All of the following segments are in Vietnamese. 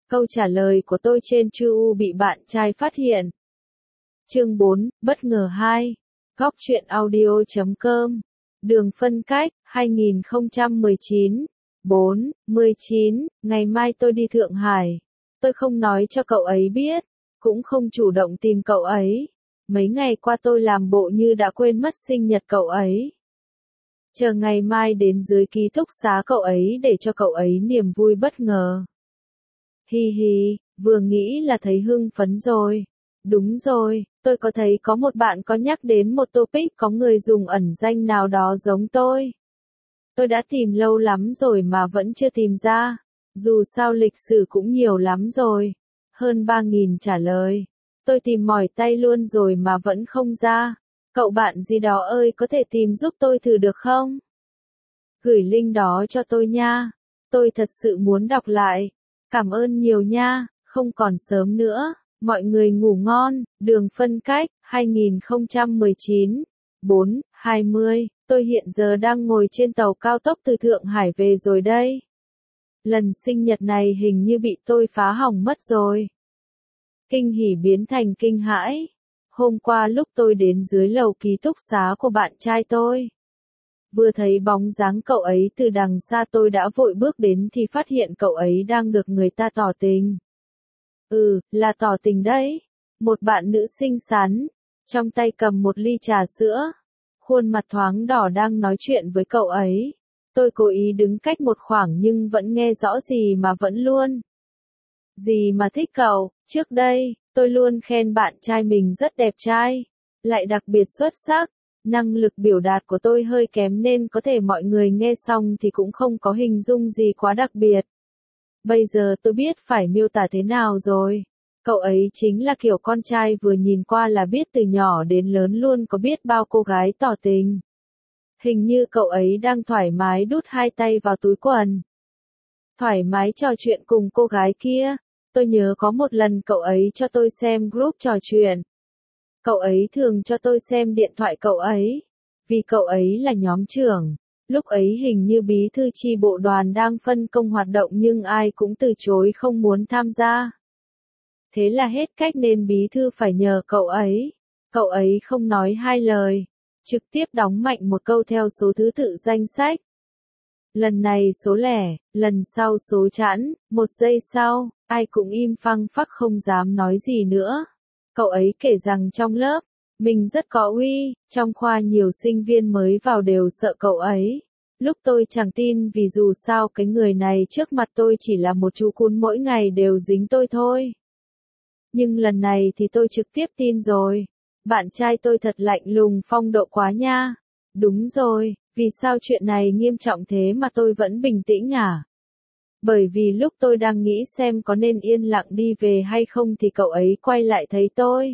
Câu trả lời của tôi trên Chu bị bạn trai phát hiện. Chương 4, bất ngờ 2. Góc truyện audio.com. Đường phân cách, 2019. 4, 19, ngày mai tôi đi Thượng Hải. Tôi không nói cho cậu ấy biết, cũng không chủ động tìm cậu ấy. Mấy ngày qua tôi làm bộ như đã quên mất sinh nhật cậu ấy. Chờ ngày mai đến dưới ký túc xá cậu ấy để cho cậu ấy niềm vui bất ngờ. Hi hi, vừa nghĩ là thấy hưng phấn rồi. Đúng rồi, tôi có thấy có một bạn có nhắc đến một topic có người dùng ẩn danh nào đó giống tôi. Tôi đã tìm lâu lắm rồi mà vẫn chưa tìm ra. Dù sao lịch sử cũng nhiều lắm rồi. Hơn 3.000 trả lời. Tôi tìm mỏi tay luôn rồi mà vẫn không ra. Cậu bạn gì đó ơi có thể tìm giúp tôi thử được không? Gửi link đó cho tôi nha. Tôi thật sự muốn đọc lại. Cảm ơn nhiều nha, không còn sớm nữa. Mọi người ngủ ngon, đường phân cách, 2019. 4, 20, tôi hiện giờ đang ngồi trên tàu cao tốc từ Thượng Hải về rồi đây. Lần sinh nhật này hình như bị tôi phá hỏng mất rồi. Kinh hỉ biến thành kinh hãi. Hôm qua lúc tôi đến dưới lầu ký túc xá của bạn trai tôi. Vừa thấy bóng dáng cậu ấy từ đằng xa tôi đã vội bước đến thì phát hiện cậu ấy đang được người ta tỏ tình. Là tỏ tình đấy. Một bạn nữ xinh xắn, trong tay cầm một ly trà sữa. Khuôn mặt thoáng đỏ đang nói chuyện với cậu ấy. Tôi cố ý đứng cách một khoảng nhưng vẫn nghe rõ gì mà vẫn luôn. Gì mà thích cậu, trước đây, tôi luôn khen bạn trai mình rất đẹp trai, lại đặc biệt xuất sắc. Năng lực biểu đạt của tôi hơi kém nên có thể mọi người nghe xong thì cũng không có hình dung gì quá đặc biệt. Bây giờ tôi biết phải miêu tả thế nào rồi. Cậu ấy chính là kiểu con trai vừa nhìn qua là biết từ nhỏ đến lớn luôn có biết bao cô gái tỏ tình. Hình như cậu ấy đang thoải mái đút hai tay vào túi quần. Thoải mái trò chuyện cùng cô gái kia. Tôi nhớ có một lần cậu ấy cho tôi xem group trò chuyện. Cậu ấy thường cho tôi xem điện thoại cậu ấy. Vì cậu ấy là nhóm trưởng. Lúc ấy hình như bí thư chi bộ đoàn đang phân công hoạt động nhưng ai cũng từ chối không muốn tham gia. Thế là hết cách nên bí thư phải nhờ cậu ấy. Cậu ấy không nói hai lời. Trực tiếp đóng mạnh một câu theo số thứ tự danh sách. Lần này số lẻ, lần sau số chẵn, 1 giây sau, ai cũng im phăng phắc không dám nói gì nữa. Cậu ấy kể rằng trong lớp, mình rất có uy, trong khoa nhiều sinh viên mới vào đều sợ cậu ấy. Lúc tôi chẳng tin vì dù sao cái người này trước mặt tôi chỉ là một chú cún mỗi ngày đều dính tôi thôi. Nhưng lần này thì tôi trực tiếp tin rồi. Bạn trai tôi thật lạnh lùng phong độ quá nha. Đúng rồi, vì sao chuyện này nghiêm trọng thế mà tôi vẫn bình tĩnh à? Bởi vì lúc tôi đang nghĩ xem có nên yên lặng đi về hay không thì cậu ấy quay lại thấy tôi.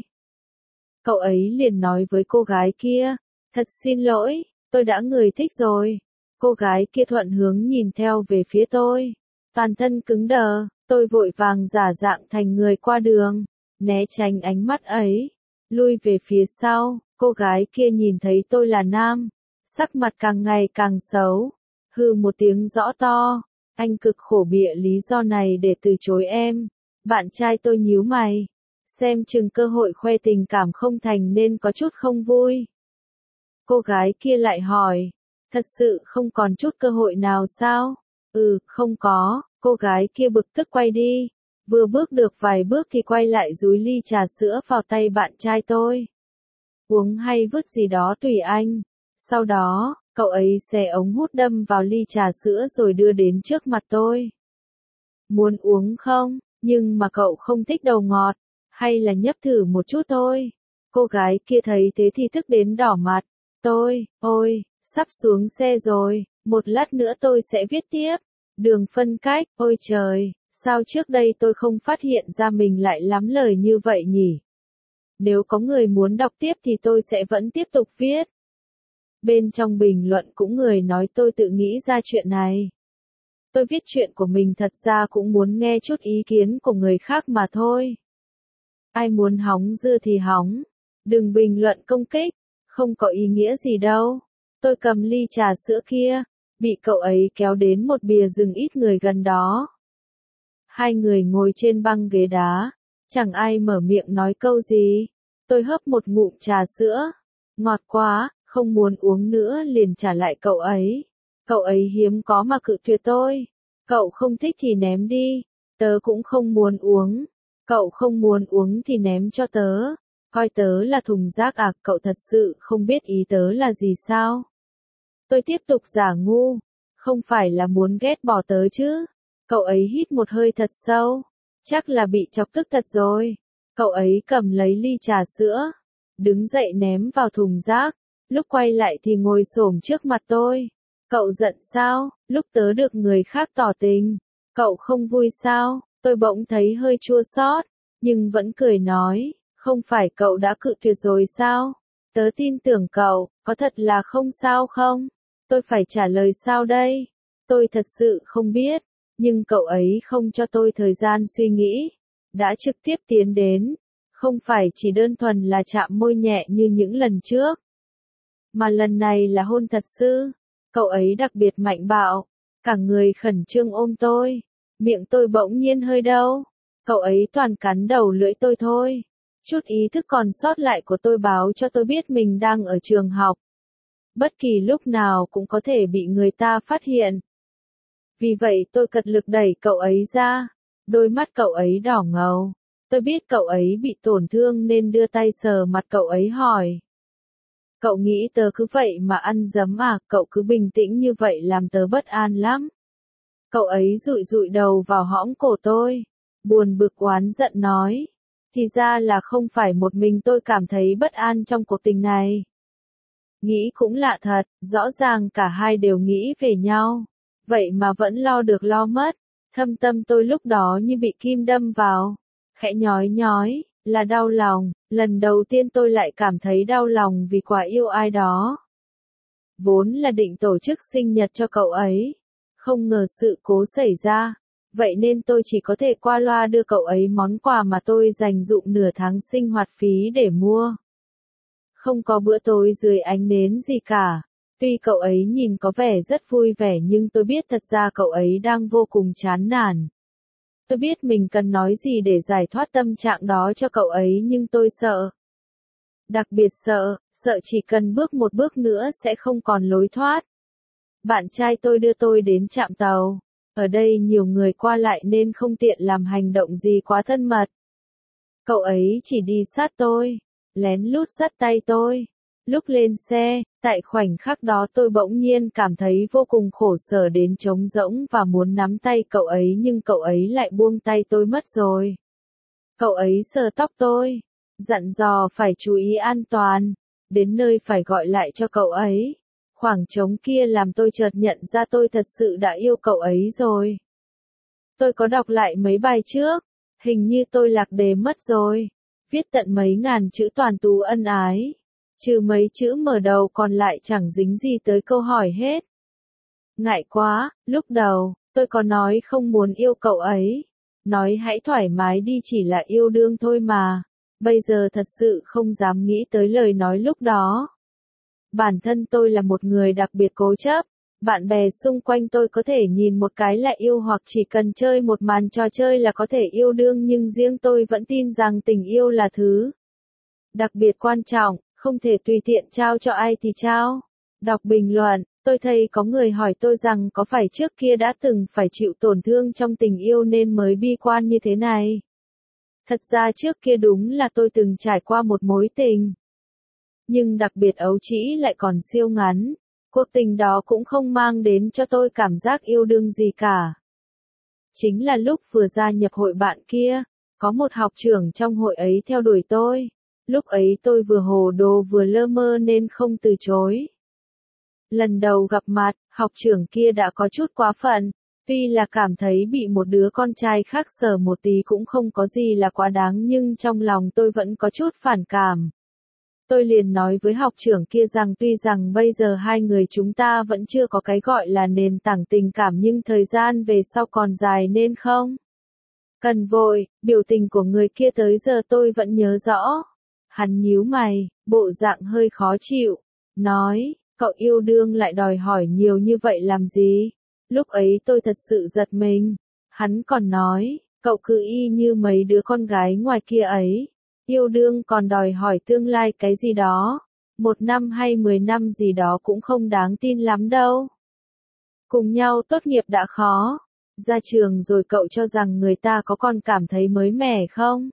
Cậu ấy liền nói với cô gái kia, thật xin lỗi, tôi đã người thích rồi. Cô gái kia thuận hướng nhìn theo về phía tôi. Toàn thân cứng đờ, tôi vội vàng giả dạng thành người qua đường, né tránh ánh mắt ấy. Lui về phía sau, cô gái kia nhìn thấy tôi là nam. Sắc mặt càng ngày càng xấu. Hừ một tiếng rõ to. Anh cực khổ bịa lý do này để từ chối em. Bạn trai tôi nhíu mày. Xem chừng cơ hội khoe tình cảm không thành nên có chút không vui. Cô gái kia lại hỏi. Thật sự không còn chút cơ hội nào sao? Không có. Cô gái kia bực tức quay đi. Vừa bước được vài bước thì quay lại dúi ly trà sữa vào tay bạn trai tôi. Uống hay vứt gì đó tùy anh. Sau đó, cậu ấy xẻ ống hút đâm vào ly trà sữa rồi đưa đến trước mặt tôi. Muốn uống không? Nhưng mà cậu không thích đầu ngọt. Hay là nhấp thử một chút thôi. Cô gái kia thấy thế thì tức đến đỏ mặt. Ôi, sắp xuống xe rồi. Một lát nữa tôi sẽ viết tiếp. Đường phân cách, ôi trời, sao trước đây tôi không phát hiện ra mình lại lắm lời như vậy nhỉ? Nếu có người muốn đọc tiếp thì tôi sẽ vẫn tiếp tục viết. Bên trong bình luận cũng người nói tôi tự nghĩ ra chuyện này. Tôi viết chuyện của mình thật ra cũng muốn nghe chút ý kiến của người khác mà thôi. Ai muốn hóng dưa thì hóng. Đừng bình luận công kích, không có ý nghĩa gì đâu. Tôi cầm ly trà sữa kia, bị cậu ấy kéo đến một bìa rừng ít người gần đó. Hai người ngồi trên băng ghế đá, chẳng ai mở miệng nói câu gì. Tôi hớp một ngụm trà sữa, ngọt quá, không muốn uống nữa liền trả lại cậu ấy. Cậu ấy hiếm có mà cự tuyệt tôi. Cậu không thích thì ném đi, tớ cũng không muốn uống. Cậu không muốn uống thì ném cho tớ. Coi tớ là thùng rác à, cậu thật sự không biết ý tớ là gì sao? Tôi tiếp tục giả ngu, không phải là muốn ghét bỏ tớ chứ. Cậu ấy hít một hơi thật sâu, chắc là bị chọc tức thật rồi. Cậu ấy cầm lấy ly trà sữa, đứng dậy ném vào thùng rác, lúc quay lại thì ngồi xổm trước mặt tôi. Cậu giận sao, lúc tớ được người khác tỏ tình, cậu không vui sao? Tôi bỗng thấy hơi chua xót, nhưng vẫn cười nói, không phải cậu đã cự tuyệt rồi sao? Tớ tin tưởng cậu, có thật là không sao không? Tôi phải trả lời sao đây? Tôi thật sự không biết, nhưng cậu ấy không cho tôi thời gian suy nghĩ, đã trực tiếp tiến đến, không phải chỉ đơn thuần là chạm môi nhẹ như những lần trước, mà lần này là hôn thật sự. Cậu ấy đặc biệt mạnh bạo, cả người khẩn trương ôm tôi, miệng tôi bỗng nhiên hơi đau. Cậu ấy toàn cắn đầu lưỡi tôi thôi. Chút ý thức còn sót lại của tôi báo cho tôi biết mình đang ở trường học. Bất kỳ lúc nào cũng có thể bị người ta phát hiện. Vì vậy tôi cật lực đẩy cậu ấy ra. Đôi mắt cậu ấy đỏ ngầu. Tôi biết cậu ấy bị tổn thương nên đưa tay sờ mặt cậu ấy hỏi. Cậu nghĩ tớ cứ vậy mà ăn dấm à, cậu cứ bình tĩnh như vậy làm tớ bất an lắm. Cậu ấy dụi dụi đầu vào hõm cổ tôi, buồn bực oán giận nói. Thì ra là không phải một mình tôi cảm thấy bất an trong cuộc tình này. Nghĩ cũng lạ thật, rõ ràng cả hai đều nghĩ về nhau. Vậy mà vẫn lo được lo mất. Thâm tâm tôi lúc đó như bị kim đâm vào. Khẽ nhói nhói, là đau lòng. Lần đầu tiên tôi lại cảm thấy đau lòng vì quá yêu ai đó. Vốn là định tổ chức sinh nhật cho cậu ấy. Không ngờ sự cố xảy ra. Vậy nên tôi chỉ có thể qua loa đưa cậu ấy món quà mà tôi dành dụm nửa tháng sinh hoạt phí để mua. Không có bữa tối dưới ánh nến gì cả. Tuy cậu ấy nhìn có vẻ rất vui vẻ nhưng tôi biết thật ra cậu ấy đang vô cùng chán nản. Tôi biết mình cần nói gì để giải thoát tâm trạng đó cho cậu ấy nhưng tôi sợ. Đặc biệt sợ chỉ cần bước một bước nữa sẽ không còn lối thoát. Bạn trai tôi đưa tôi đến trạm tàu. Ở đây nhiều người qua lại nên không tiện làm hành động gì quá thân mật. Cậu ấy chỉ đi sát tôi, lén lút dắt tay tôi. Lúc lên xe, tại khoảnh khắc đó tôi bỗng nhiên cảm thấy vô cùng khổ sở đến trống rỗng và muốn nắm tay cậu ấy nhưng cậu ấy lại buông tay tôi mất rồi. Cậu ấy sờ tóc tôi, dặn dò phải chú ý an toàn, đến nơi phải gọi lại cho cậu ấy. Khoảng trống kia làm tôi chợt nhận ra tôi thật sự đã yêu cậu ấy rồi. Tôi có đọc lại mấy bài trước, hình như tôi lạc đề mất rồi. Viết tận mấy ngàn chữ toàn tú ân ái. Trừ mấy chữ mở đầu còn lại chẳng dính gì tới câu hỏi hết. Ngại quá, lúc đầu, tôi có nói không muốn yêu cậu ấy. Nói hãy thoải mái đi chỉ là yêu đương thôi mà. Bây giờ thật sự không dám nghĩ tới lời nói lúc đó. Bản thân tôi là một người đặc biệt cố chấp. Bạn bè xung quanh tôi có thể nhìn một cái là yêu hoặc chỉ cần chơi một màn trò chơi là có thể yêu đương nhưng riêng tôi vẫn tin rằng tình yêu là thứ đặc biệt quan trọng, không thể tùy tiện trao cho ai thì trao. Đọc bình luận, tôi thấy có người hỏi tôi rằng có phải trước kia đã từng phải chịu tổn thương trong tình yêu nên mới bi quan như thế này. Thật ra trước kia đúng là tôi từng trải qua một mối tình. Nhưng đặc biệt ấu trĩ lại còn siêu ngắn. Cuộc tình đó cũng không mang đến cho tôi cảm giác yêu đương gì cả. Chính là lúc vừa gia nhập hội bạn kia, có một học trưởng trong hội ấy theo đuổi tôi. Lúc ấy tôi vừa hồ đồ vừa lơ mơ nên không từ chối. Lần đầu gặp mặt, học trưởng kia đã có chút quá phận. Tuy là cảm thấy bị một đứa con trai khác sờ một tí cũng không có gì là quá đáng nhưng trong lòng tôi vẫn có chút phản cảm. Tôi liền nói với học trưởng kia rằng tuy rằng bây giờ hai người chúng ta vẫn chưa có cái gọi là nền tảng tình cảm nhưng thời gian về sau còn dài nên không cần vội. Biểu tình của người kia tới giờ tôi vẫn nhớ rõ. Hắn nhíu mày, bộ dạng hơi khó chịu, nói, cậu yêu đương lại đòi hỏi nhiều như vậy làm gì? Lúc ấy tôi thật sự giật mình. Hắn còn nói, Cậu cứ y như mấy đứa con gái ngoài kia ấy. Yêu đương còn đòi hỏi tương lai cái gì đó. 1 năm hay 10 năm gì đó cũng không đáng tin lắm đâu. Cùng nhau tốt nghiệp đã khó. Ra trường rồi cậu cho rằng người ta có còn cảm thấy mới mẻ không?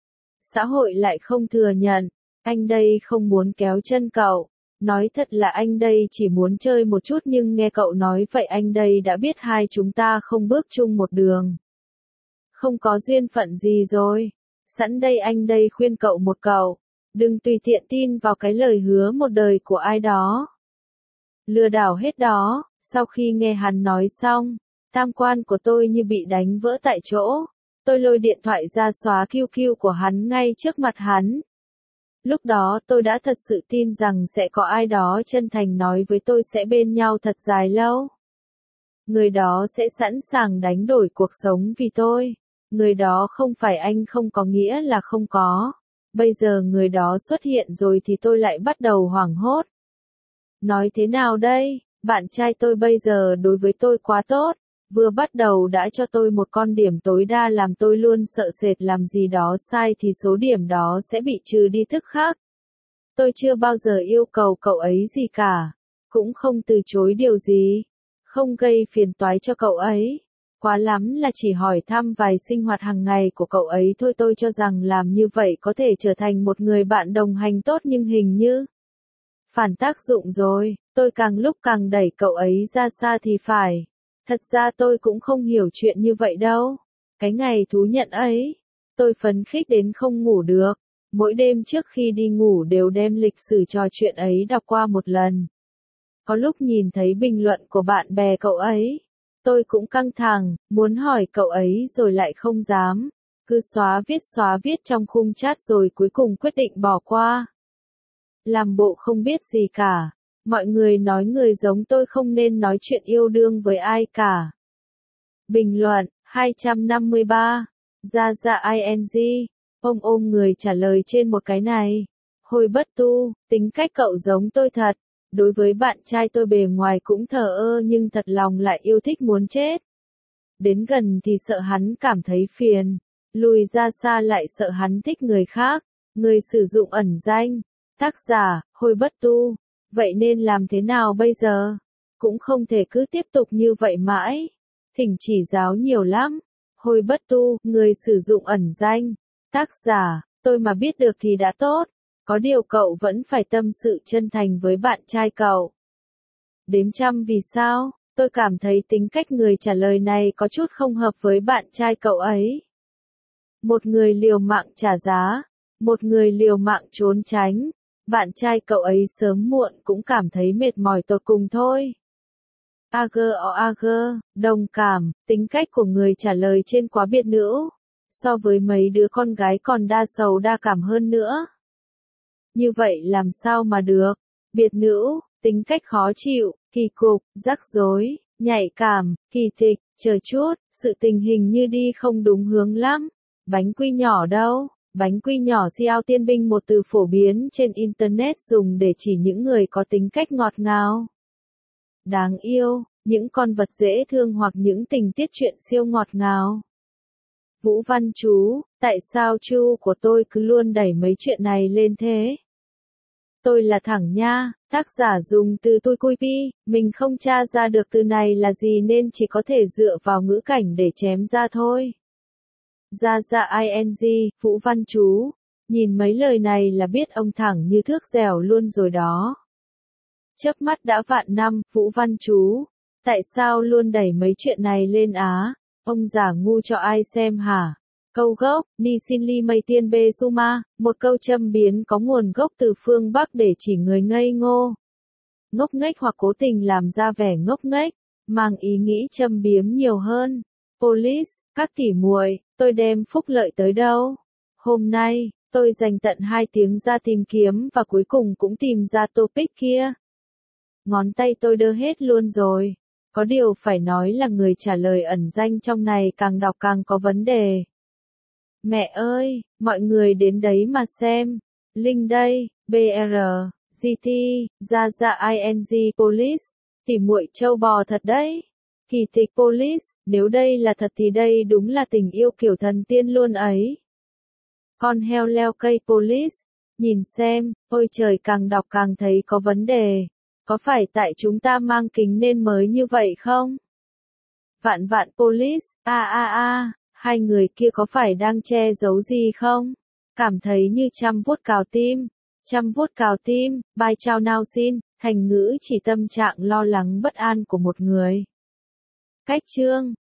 Xã hội lại không thừa nhận. Anh đây không muốn kéo chân cậu. Nói thật là anh đây chỉ muốn chơi một chút nhưng nghe cậu nói vậy anh đây đã biết hai chúng ta không bước chung một đường. Không có duyên phận gì rồi. Sẵn đây anh đây khuyên cậu một câu. Đừng tùy tiện tin vào cái lời hứa một đời của ai đó. Lừa đảo hết đó. Sau khi nghe hắn nói xong, tam quan của tôi như bị đánh vỡ tại chỗ. Tôi lôi điện thoại ra xóa QQ của hắn ngay trước mặt hắn. Lúc đó tôi đã thật sự tin rằng sẽ có ai đó chân thành nói với tôi sẽ bên nhau thật dài lâu. Người đó sẽ sẵn sàng đánh đổi cuộc sống vì tôi. Người đó không phải anh không có nghĩa là không có. Bây giờ người đó xuất hiện rồi thì tôi lại bắt đầu hoảng hốt. Nói thế nào đây? Bạn trai tôi bây giờ đối với tôi quá tốt. Vừa bắt đầu đã cho tôi một con điểm tối đa làm tôi luôn sợ sệt làm gì đó sai thì số điểm đó sẽ bị trừ đi tức khắc. Tôi chưa bao giờ yêu cầu cậu ấy gì cả. Cũng không từ chối điều gì. Không gây phiền toái cho cậu ấy. Quá lắm là chỉ hỏi thăm vài sinh hoạt hàng ngày của cậu ấy thôi. Tôi cho rằng làm như vậy có thể trở thành một người bạn đồng hành tốt nhưng hình như phản tác dụng rồi. Tôi càng lúc càng đẩy cậu ấy ra xa thì phải. Thật ra tôi cũng không hiểu chuyện như vậy đâu. Cái ngày thú nhận ấy, tôi phấn khích đến không ngủ được. Mỗi đêm trước khi đi ngủ đều đem lịch sử trò chuyện ấy đọc qua một lần. Có lúc nhìn thấy bình luận của bạn bè cậu ấy, tôi cũng căng thẳng, muốn hỏi cậu ấy rồi lại không dám. Cứ xóa viết trong khung chat rồi cuối cùng quyết định bỏ qua. Làm bộ không biết gì cả. Mọi người nói người giống tôi không nên nói chuyện yêu đương với ai cả. Bình luận 253. Ra ing. Ông ôm người trả lời trên một cái này. Hồi bất tu, tính cách cậu giống tôi thật. Đối với bạn trai tôi bề ngoài cũng thờ ơ nhưng thật lòng lại yêu thích muốn chết. Đến gần thì sợ hắn cảm thấy phiền. Lùi ra xa lại sợ hắn thích người khác. Người sử dụng ẩn danh. Tác giả, Hồi bất tu. Vậy nên làm thế nào bây giờ? Cũng không thể cứ tiếp tục như vậy mãi. Thỉnh chỉ giáo nhiều lắm. Hồi bất tu, người sử dụng ẩn danh. Tác giả, tôi mà biết được thì đã tốt. Có điều cậu vẫn phải tâm sự chân thành với bạn trai cậu. Đếm trăm vì sao? Tôi cảm thấy tính cách người trả lời này có chút không hợp với bạn trai cậu ấy. Một người liều mạng trả giá. Một người liều mạng trốn tránh. Bạn trai cậu ấy sớm muộn cũng cảm thấy mệt mỏi tột cùng thôi. Đồng cảm, tính cách của người trả lời trên quá biệt nữ. So với mấy đứa con gái còn đa sầu đa cảm hơn nữa. Như vậy làm sao mà được? Biệt nữ, tính cách khó chịu, kỳ cục, rắc rối, nhạy cảm, kỳ thịch, chờ chút, sự tình hình như đi không đúng hướng lắm. Bánh quy nhỏ đâu? Bánh quy nhỏ Xiao Tiên Binh một từ phổ biến trên Internet dùng để chỉ những người có tính cách ngọt ngào, đáng yêu, những con vật dễ thương hoặc những tình tiết truyện siêu ngọt ngào. Vũ Văn Chú, tại sao Chu của tôi cứ luôn đẩy mấy chuyện này lên thế? Tôi là thẳng nha, tác giả dùng từ tôi cui pi, mình không tra ra được từ này là gì nên chỉ có thể dựa vào ngữ cảnh để chém ra thôi. Ra ing, Vũ Văn Chú. Nhìn mấy lời này là biết ông thẳng như thước dẻo luôn rồi đó. Chớp mắt đã vạn năm, Vũ Văn Chú. Tại sao luôn đẩy mấy chuyện này lên á? Ông giả ngu cho ai xem hả? Câu gốc, Ni Sin Li Mây Tiên Bê Suma, một câu châm biếm có nguồn gốc từ phương Bắc để chỉ người ngây ngô, ngốc nghếch hoặc cố tình làm ra vẻ ngốc nghếch, mang ý nghĩ châm biếm nhiều hơn. Police, các tỉ muội, tôi đem phúc lợi tới đâu? Hôm nay, tôi dành tận 2 tiếng ra tìm kiếm và cuối cùng cũng tìm ra topic kia. Ngón tay tôi đơ hết luôn rồi. Có điều phải nói là người trả lời ẩn danh trong này càng đọc càng có vấn đề. Mẹ ơi, mọi người đến đấy mà xem. Link đây, BR, GT, ra ing police, tỉ muội trâu bò thật đấy. Kỳ tích Police, nếu đây là thật thì đây đúng là tình yêu kiểu thần tiên luôn ấy. Con heo leo cây Police, nhìn xem, ôi trời càng đọc càng thấy có vấn đề. Có phải tại chúng ta mang kính nên mới như vậy không? Vạn vạn Police, hai người kia có phải đang che giấu gì không? Cảm thấy như trăm vuốt cào tim. Trăm vuốt cào tim, bài trao nào xin, thành ngữ chỉ tâm trạng lo lắng bất an của một người. Cách chương